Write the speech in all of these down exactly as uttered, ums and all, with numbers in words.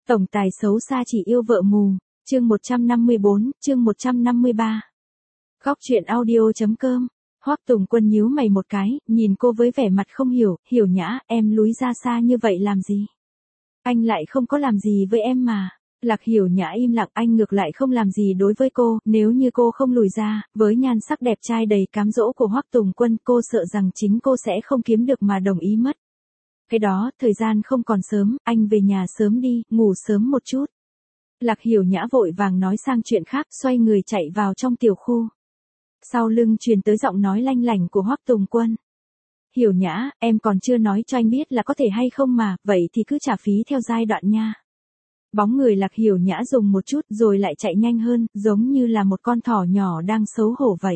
Tổng tài xấu xa chỉ yêu vợ mù, chương một trăm năm mươi bốn, chương một trăm năm mươi ba. Góc truyện audio.com. Hoắc Tùng Quân nhíu mày một cái, nhìn cô với vẻ mặt không hiểu, Hiểu Nhã, em lúi ra xa như vậy làm gì? Anh lại không có làm gì với em mà. Lạc Hiểu Nhã im lặng, anh ngược lại không làm gì đối với cô, nếu như cô không lùi ra, với nhan sắc đẹp trai đầy cám dỗ của Hoắc Tùng Quân, cô sợ rằng chính cô sẽ không kiếm được mà đồng ý mất. Cái đó, thời gian không còn sớm, anh về nhà sớm đi, ngủ sớm một chút. Lạc Hiểu Nhã vội vàng nói sang chuyện khác, xoay người chạy vào trong tiểu khu. Sau lưng truyền tới giọng nói lanh lảnh của Hoắc Tùng Quân. Hiểu Nhã, em còn chưa nói cho anh biết là có thể hay không mà, vậy thì cứ trả phí theo giai đoạn nha. Bóng người Lạc Hiểu Nhã dùng một chút rồi lại chạy nhanh hơn, giống như là một con thỏ nhỏ đang xấu hổ vậy.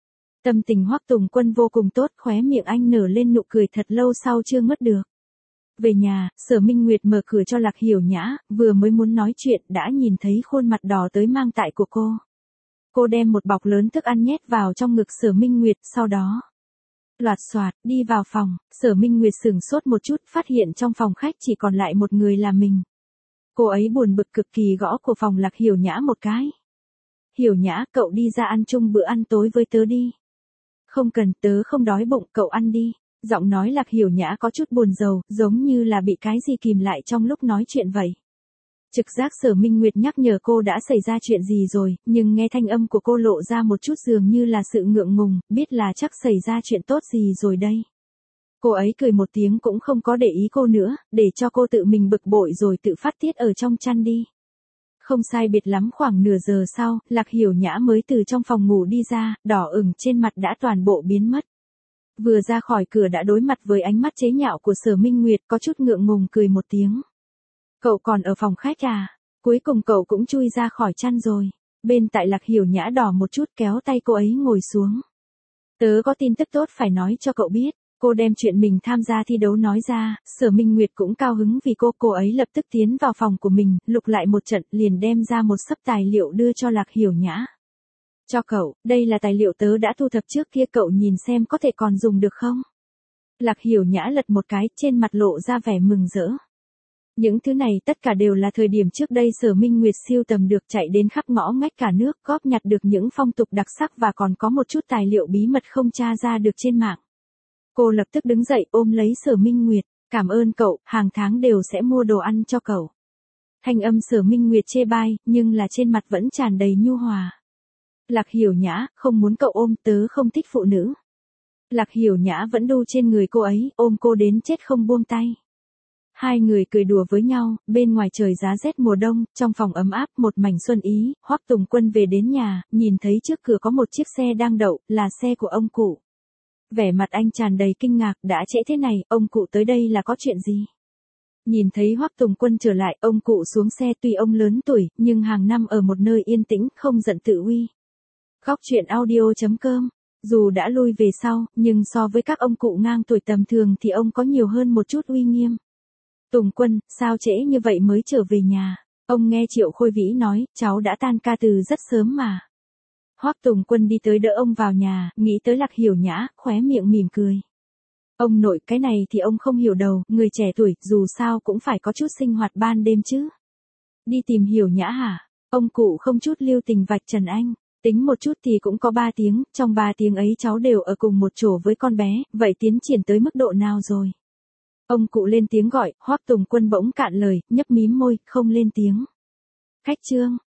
Tâm tình Hoắc Tùng Quân vô cùng tốt, khóe miệng anh nở lên nụ cười thật lâu sau chưa ngớt được. Về nhà, Sở Minh Nguyệt mở cửa cho Lạc Hiểu Nhã, vừa mới muốn nói chuyện đã nhìn thấy khuôn mặt đỏ tới mang tại của cô. Cô đem một bọc lớn thức ăn nhét vào trong ngực Sở Minh Nguyệt, sau đó loạt xoạt đi vào phòng. Sở Minh Nguyệt sửng sốt một chút, phát hiện trong phòng khách chỉ còn lại một người là mình. Cô ấy buồn bực cực kỳ gõ của phòng Lạc Hiểu Nhã một cái. Hiểu Nhã, cậu đi ra ăn chung bữa ăn tối với tớ đi. Không cần, tớ không đói bụng, cậu ăn đi. Giọng nói Lạc Hiểu Nhã có chút buồn rầu, giống như là bị cái gì kìm lại trong lúc nói chuyện vậy. Trực giác Sở Minh Nguyệt nhắc nhở cô đã xảy ra chuyện gì rồi, nhưng nghe thanh âm của cô lộ ra một chút dường như là sự ngượng ngùng, biết là chắc xảy ra chuyện tốt gì rồi đây. Cô ấy cười một tiếng cũng không có để ý cô nữa, để cho cô tự mình bực bội rồi tự phát tiết ở trong chăn đi. Không sai biệt lắm khoảng nửa giờ sau, Lạc Hiểu Nhã mới từ trong phòng ngủ đi ra, đỏ ửng trên mặt đã toàn bộ biến mất. Vừa ra khỏi cửa đã đối mặt với ánh mắt chế nhạo của Sở Minh Nguyệt, có chút ngượng ngùng cười một tiếng. Cậu còn ở phòng khách à? Cuối cùng cậu cũng chui ra khỏi chăn rồi. Bên tại Lạc Hiểu Nhã đỏ một chút kéo tay cô ấy ngồi xuống. Tớ có tin tức tốt phải nói cho cậu biết. Cô đem chuyện mình tham gia thi đấu nói ra, Sở Minh Nguyệt cũng cao hứng vì cô, cô ấy lập tức tiến vào phòng của mình, lục lại một trận liền đem ra một xấp tài liệu đưa cho Lạc Hiểu Nhã. Cho cậu, đây là tài liệu tớ đã thu thập trước kia, cậu nhìn xem có thể còn dùng được không? Lạc Hiểu Nhã lật một cái, trên mặt lộ ra vẻ mừng rỡ. Những thứ này tất cả đều là thời điểm trước đây Sở Minh Nguyệt siêu tầm được, chạy đến khắp ngõ ngách cả nước, góp nhặt được những phong tục đặc sắc và còn có một chút tài liệu bí mật không tra ra được trên mạng. Cô lập tức đứng dậy ôm lấy Sở Minh Nguyệt, cảm ơn cậu, hàng tháng đều sẽ mua đồ ăn cho cậu. Thanh âm Sở Minh Nguyệt chê bai, nhưng là trên mặt vẫn tràn đầy nhu hòa. Lạc Hiểu Nhã, không muốn cậu ôm, tớ không thích phụ nữ. Lạc Hiểu Nhã vẫn đu trên người cô ấy, ôm cô đến chết không buông tay. Hai người cười đùa với nhau, bên ngoài trời giá rét mùa đông, trong phòng ấm áp một mảnh xuân ý. Hoắc Tùng Quân về đến nhà, nhìn thấy trước cửa có một chiếc xe đang đậu, là xe của ông cụ. Vẻ mặt anh tràn đầy kinh ngạc, đã trễ thế này, ông cụ tới đây là có chuyện gì? Nhìn thấy Hoắc Tùng Quân trở lại, ông cụ xuống xe, tuy ông lớn tuổi, nhưng hàng năm ở một nơi yên tĩnh, không giận tự uy. Góc truyện audio.com. Dù đã lui về sau, nhưng so với các ông cụ ngang tuổi tầm thường thì ông có nhiều hơn một chút uy nghiêm. Tùng Quân, sao trễ như vậy mới trở về nhà? Ông nghe Triệu Khôi Vĩ nói, cháu đã tan ca từ rất sớm mà. Hoắc Tùng Quân đi tới đỡ ông vào nhà, nghĩ tới Lạc Hiểu Nhã, khóe miệng mỉm cười. Ông nội, cái này thì ông không hiểu đâu, người trẻ tuổi, dù sao cũng phải có chút sinh hoạt ban đêm chứ. Đi tìm Hiểu Nhã hả? Ông cụ không chút lưu tình vạch trần anh. Tính một chút thì cũng có ba tiếng, trong ba tiếng ấy cháu đều ở cùng một chỗ với con bé, vậy tiến triển tới mức độ nào rồi? Ông cụ lên tiếng gọi, Hoắc Tùng Quân bỗng cạn lời, nhấp mím môi, không lên tiếng. Khách trương,